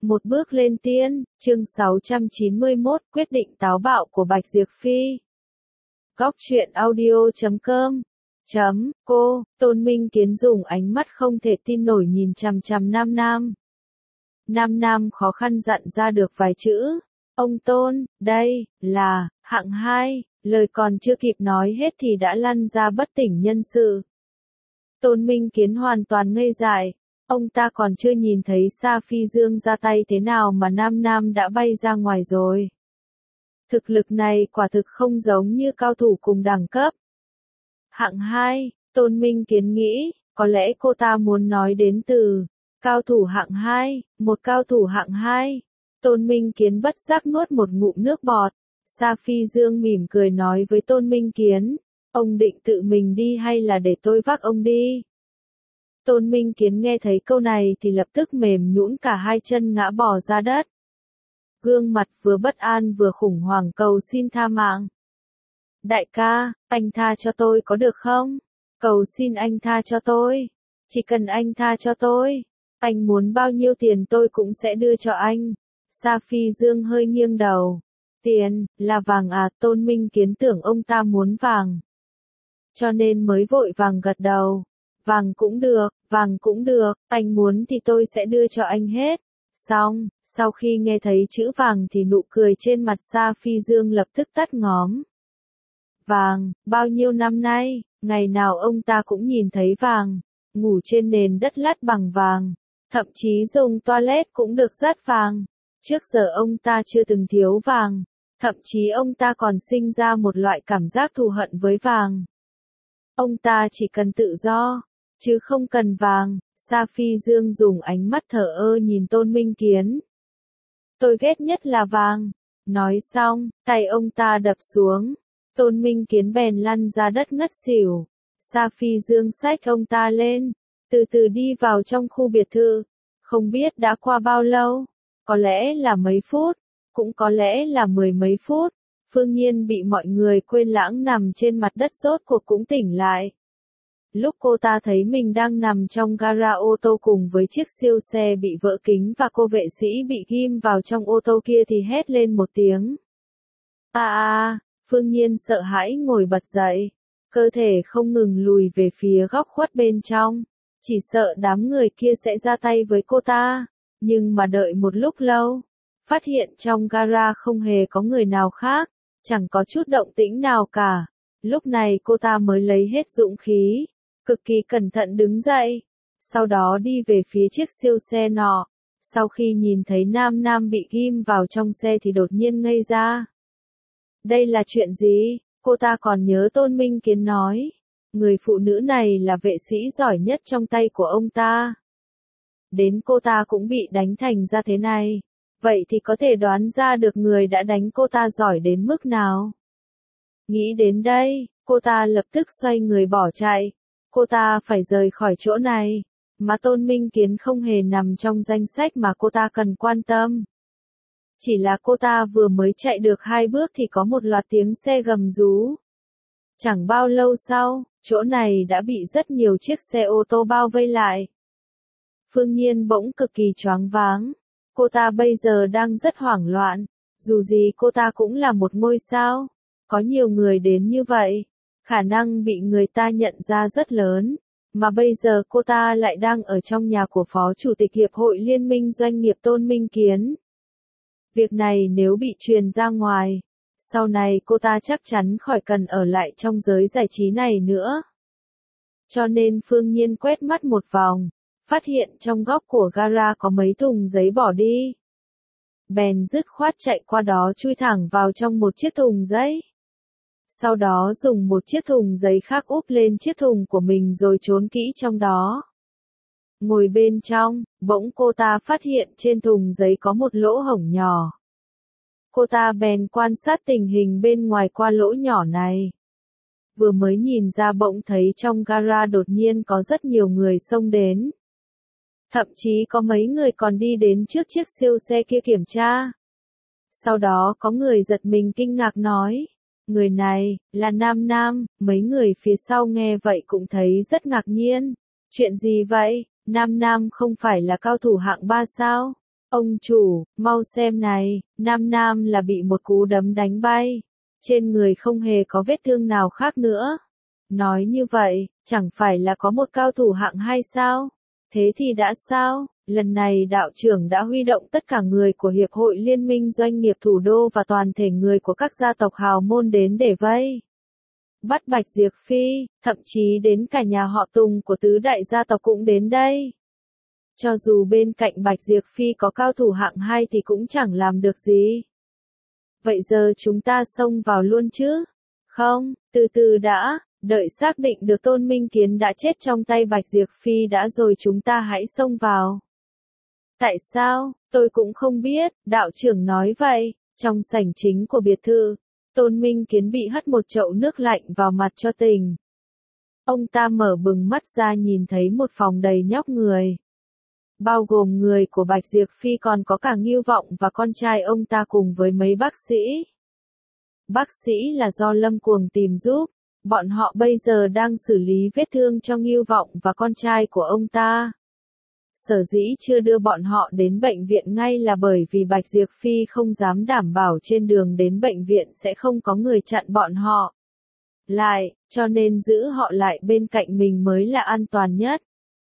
Một bước lên tiên, chương 691, quyết định táo bạo của Bạch Diệp Phi. Góc truyện audio.com Cô, Tôn Minh Kiến dùng ánh mắt không thể tin nổi nhìn chằm chằm Nam Nam. Nam Nam khó khăn dặn ra được vài chữ. Ông Tôn, đây, là, hạng 2, lời còn chưa kịp nói hết thì đã lăn ra bất tỉnh nhân sự. Tôn Minh Kiến hoàn toàn ngây dại. Ông ta còn chưa nhìn thấy Sa Phi Dương ra tay thế nào mà Nam Nam đã bay ra ngoài rồi. Thực lực này quả thực không giống như cao thủ cùng đẳng cấp. Hạng 2, Tôn Minh Kiến nghĩ, có lẽ cô ta muốn nói đến từ cao thủ hạng 2, một cao thủ hạng 2. Tôn Minh Kiến bất giác nuốt một ngụm nước bọt. Sa Phi Dương mỉm cười nói với Tôn Minh Kiến, ông định tự mình đi hay là để tôi vác ông đi? Tôn Minh Kiến nghe thấy câu này thì lập tức mềm nhũn cả hai chân ngã bò ra đất. Gương mặt vừa bất an vừa khủng hoảng cầu xin tha mạng. Đại ca, anh tha cho tôi có được không? Cầu xin anh tha cho tôi. Chỉ cần anh tha cho tôi. Anh muốn bao nhiêu tiền tôi cũng sẽ đưa cho anh. Sa Phi Dương hơi nghiêng đầu. Tiền, là vàng à? Tôn Minh Kiến tưởng ông ta muốn vàng. Cho nên mới vội vàng gật đầu. Vàng cũng được, anh muốn thì tôi sẽ đưa cho anh hết. Xong, sau khi nghe thấy chữ vàng thì nụ cười trên mặt Sa Phi Dương lập tức tắt ngóm. Vàng, bao nhiêu năm nay, ngày nào ông ta cũng nhìn thấy vàng, ngủ trên nền đất lát bằng vàng, thậm chí dùng toilet cũng được dát vàng. Trước giờ ông ta chưa từng thiếu vàng, thậm chí ông ta còn sinh ra một loại cảm giác thù hận với vàng. Ông ta chỉ cần tự do, chứ không cần vàng. Sa Phi Dương dùng ánh mắt thờ ơ nhìn Tôn Minh Kiến. Tôi ghét nhất là vàng. Nói xong, tay ông ta đập xuống. Tôn Minh Kiến bèn lăn ra đất ngất xỉu. Sa Phi Dương xách ông ta lên, từ từ đi vào trong khu biệt thự. Không biết đã qua bao lâu, có lẽ là mấy phút, cũng có lẽ là mười mấy phút. Phương Nhiên bị mọi người quên lãng nằm trên mặt đất rốt cuộc cũng tỉnh lại. Lúc cô ta thấy mình đang nằm trong gara ô tô cùng với chiếc siêu xe bị vỡ kính và cô vệ sĩ bị ghim vào trong ô tô kia thì hét lên một tiếng. Phương Nhiên sợ hãi ngồi bật dậy, cơ thể không ngừng lùi về phía góc khuất bên trong, chỉ sợ đám người kia sẽ ra tay với cô ta, nhưng mà đợi một lúc lâu, phát hiện trong gara không hề có người nào khác, chẳng có chút động tĩnh nào cả, lúc này cô ta mới lấy hết dũng khí. Cực kỳ cẩn thận đứng dậy, sau đó đi về phía chiếc siêu xe nọ, sau khi nhìn thấy Nam Nam bị ghim vào trong xe thì đột nhiên ngây ra. Đây là chuyện gì? Cô ta còn nhớ Tôn Minh Kiến nói, người phụ nữ này là vệ sĩ giỏi nhất trong tay của ông ta. Đến cô ta cũng bị đánh thành ra thế này, vậy thì có thể đoán ra được người đã đánh cô ta giỏi đến mức nào. Nghĩ đến đây, cô ta lập tức xoay người bỏ chạy. Cô ta phải rời khỏi chỗ này, mà Tôn Minh Kiến không hề nằm trong danh sách mà cô ta cần quan tâm. Chỉ là cô ta vừa mới chạy được 2 bước thì có một loạt tiếng xe gầm rú. Chẳng bao lâu sau, chỗ này đã bị rất nhiều chiếc xe ô tô bao vây lại. Phương Nhiên bỗng cực kỳ choáng váng. Cô ta bây giờ đang rất hoảng loạn, dù gì cô ta cũng là một ngôi sao. Có nhiều người đến như vậy, khả năng bị người ta nhận ra rất lớn, mà bây giờ cô ta lại đang ở trong nhà của Phó Chủ tịch Hiệp hội Liên minh Doanh nghiệp Tôn Minh Kiến. Việc này nếu bị truyền ra ngoài, sau này cô ta chắc chắn khỏi cần ở lại trong giới giải trí này nữa. Cho nên Phương Nhiên quét mắt một vòng, phát hiện trong góc của gara có mấy thùng giấy bỏ đi. Bèn dứt khoát chạy qua đó chui thẳng vào trong một chiếc thùng giấy. Sau đó dùng một chiếc thùng giấy khác úp lên chiếc thùng của mình rồi trốn kỹ trong đó. Ngồi bên trong, bỗng cô ta phát hiện trên thùng giấy có một lỗ hổng nhỏ. Cô ta bèn quan sát tình hình bên ngoài qua lỗ nhỏ này. Vừa mới nhìn ra bỗng thấy trong gara đột nhiên có rất nhiều người xông đến. Thậm chí có mấy người còn đi đến trước chiếc siêu xe kia kiểm tra. Sau đó có người giật mình kinh ngạc nói. Người này, là Nam Nam. Mấy người phía sau nghe vậy cũng thấy rất ngạc nhiên. Chuyện gì vậy? Nam Nam không phải là cao thủ hạng 3 sao? Ông chủ, mau xem này, Nam Nam là bị một cú đấm đánh bay. Trên người không hề có vết thương nào khác nữa. Nói như vậy, chẳng phải là có một cao thủ hạng hai sao? Thế thì đã sao? Lần này đạo trưởng đã huy động tất cả người của Hiệp hội Liên minh Doanh nghiệp Thủ đô và toàn thể người của các gia tộc hào môn đến để vây bắt Bạch Diệp Phi, thậm chí đến cả nhà họ Tùng của tứ đại gia tộc cũng đến đây. Cho dù bên cạnh Bạch Diệp Phi có cao thủ hạng hai thì cũng chẳng làm được gì. Vậy giờ chúng ta xông vào luôn chứ? Không, từ từ đã, đợi xác định được Tôn Minh Kiến đã chết trong tay Bạch Diệp Phi đã rồi chúng ta hãy xông vào. Tại sao? Tôi cũng không biết, đạo trưởng nói vậy. Trong sảnh chính của biệt thự, Tôn Minh Kiến bị hất một chậu nước lạnh vào mặt cho tỉnh. Ông ta mở bừng mắt ra nhìn thấy một phòng đầy nhóc người. Bao gồm người của Bạch Diệp Phi còn có cả Ngưu Vọng và con trai ông ta cùng với mấy bác sĩ. Bác sĩ là do Lâm Cuồng tìm giúp, bọn họ bây giờ đang xử lý vết thương cho Ngưu Vọng và con trai của ông ta. Sở dĩ chưa đưa bọn họ đến bệnh viện ngay là bởi vì Bạch Diệp Phi không dám đảm bảo trên đường đến bệnh viện sẽ không có người chặn bọn họ lại, cho nên giữ họ lại bên cạnh mình mới là an toàn nhất.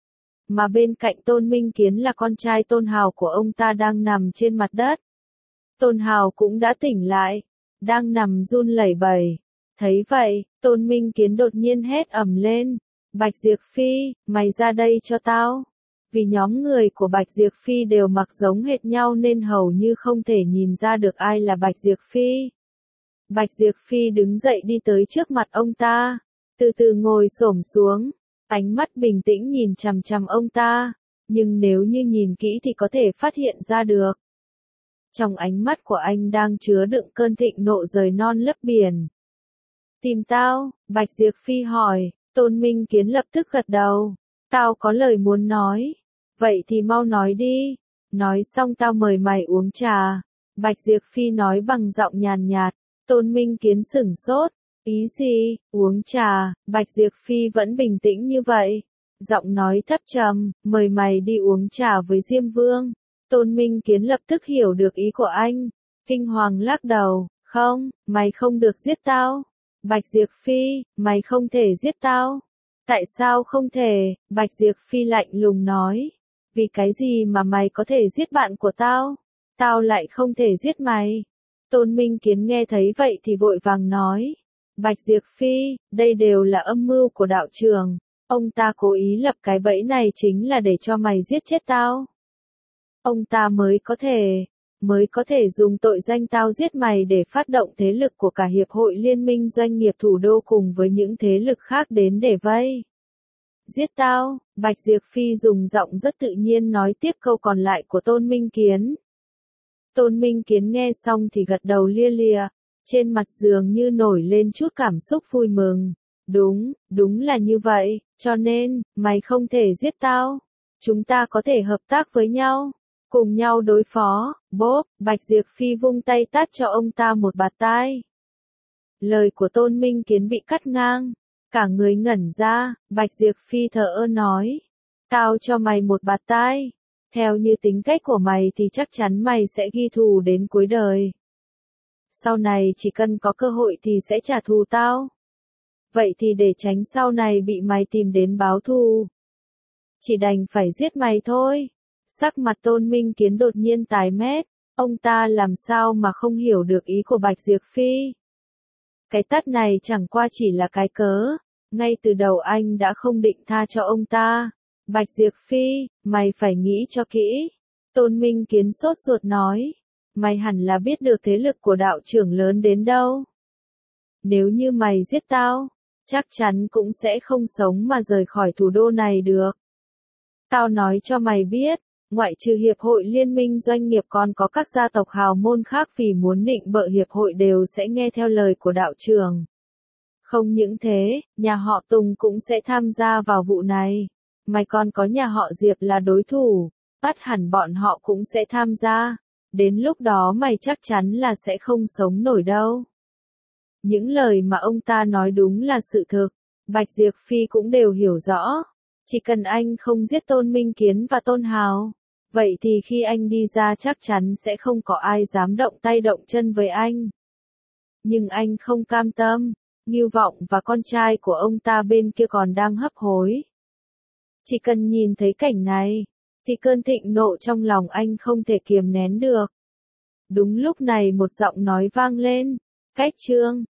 Mà bên cạnh Tôn Minh Kiến là con trai Tôn Hào của ông ta đang nằm trên mặt đất. Tôn Hào cũng đã tỉnh lại, đang nằm run lẩy bẩy. Thấy vậy, Tôn Minh Kiến đột nhiên hét ầm lên, Bạch Diệp Phi, mày ra đây cho tao. Vì nhóm người của Bạch Diệp Phi đều mặc giống hệt nhau nên hầu như không thể nhìn ra được ai là Bạch Diệp Phi. Bạch Diệp Phi đứng dậy đi tới trước mặt ông ta, từ từ ngồi xổm xuống, ánh mắt bình tĩnh nhìn chằm chằm ông ta, nhưng nếu như nhìn kỹ thì có thể phát hiện ra được. Trong ánh mắt của anh đang chứa đựng cơn thịnh nộ rời non lấp biển. Tìm tao, Bạch Diệp Phi hỏi, Tôn Minh Kiến lập tức gật đầu. Tao có lời muốn nói. Vậy thì mau nói đi. Nói xong tao mời mày uống trà. Bạch Diệp Phi nói bằng giọng nhàn nhạt. Tôn Minh Kiến sửng sốt. Ý gì? Uống trà. Bạch Diệp Phi vẫn bình tĩnh như vậy. Giọng nói thấp trầm. Mời mày đi uống trà với Diêm Vương. Tôn Minh Kiến lập tức hiểu được ý của anh. Kinh hoàng lắc đầu. Không, mày không được giết tao. Bạch Diệp Phi, mày không thể giết tao. Tại sao không thể? Bạch Diệp Phi lạnh lùng nói. Vì cái gì mà mày có thể giết bạn của tao? Tao lại không thể giết mày. Tôn Minh Kiến nghe thấy vậy thì vội vàng nói. Bạch Diệp Phi, đây đều là âm mưu của đạo trường. Ông ta cố ý lập cái bẫy này chính là để cho mày giết chết tao. Ông ta mới có thể dùng tội danh tao giết mày để phát động thế lực của cả Hiệp hội Liên minh Doanh nghiệp Thủ đô cùng với những thế lực khác đến để vây giết tao. Bạch Diệp Phi dùng giọng rất tự nhiên nói tiếp câu còn lại của Tôn Minh Kiến. Tôn Minh Kiến nghe xong thì gật đầu lia lịa, trên mặt dường như nổi lên chút cảm xúc vui mừng. Đúng là như vậy, cho nên, mày không thể giết tao. Chúng ta có thể hợp tác với nhau. Cùng nhau đối phó, bốp, Bạch Diệp Phi vung tay tát cho ông ta một bạt tai. Lời của Tôn Minh Kiến bị cắt ngang, cả người ngẩn ra, Bạch Diệp Phi thờ ơ nói. Tao cho mày một bạt tai, theo như tính cách của mày thì chắc chắn mày sẽ ghi thù đến cuối đời. Sau này chỉ cần có cơ hội thì sẽ trả thù tao. Vậy thì để tránh sau này bị mày tìm đến báo thù, chỉ đành phải giết mày thôi. Sắc mặt Tôn Minh Kiến đột nhiên tái mét, ông ta làm sao mà không hiểu được ý của Bạch Diệp Phi. Cái tát này chẳng qua chỉ là cái cớ, ngay từ đầu anh đã không định tha cho ông ta. Bạch Diệp Phi, mày phải nghĩ cho kỹ. Tôn Minh Kiến sốt ruột nói, mày hẳn là biết được thế lực của đạo trưởng lớn đến đâu. Nếu như mày giết tao, chắc chắn cũng sẽ không sống mà rời khỏi thủ đô này được. Tao nói cho mày biết. Ngoại trừ Hiệp hội Liên minh Doanh nghiệp còn có các gia tộc hào môn khác vì muốn định bợ Hiệp hội đều sẽ nghe theo lời của đạo trưởng. Không những thế, nhà họ Tùng cũng sẽ tham gia vào vụ này. Mày còn có nhà họ Diệp là đối thủ, bắt hẳn bọn họ cũng sẽ tham gia. Đến lúc đó mày chắc chắn là sẽ không sống nổi đâu. Những lời mà ông ta nói đúng là sự thực, Bạch Diệp Phi cũng đều hiểu rõ. Chỉ cần anh không giết Tôn Minh Kiến và Tôn Hào, Vậy thì khi anh đi ra chắc chắn sẽ không có ai dám động tay động chân với anh. Nhưng anh không cam tâm, Ngưu Vọng và con trai của ông ta bên kia còn đang hấp hối. Chỉ cần nhìn thấy cảnh này, thì cơn thịnh nộ trong lòng anh không thể kiềm nén được. Đúng lúc này một giọng nói vang lên, Cách Trương,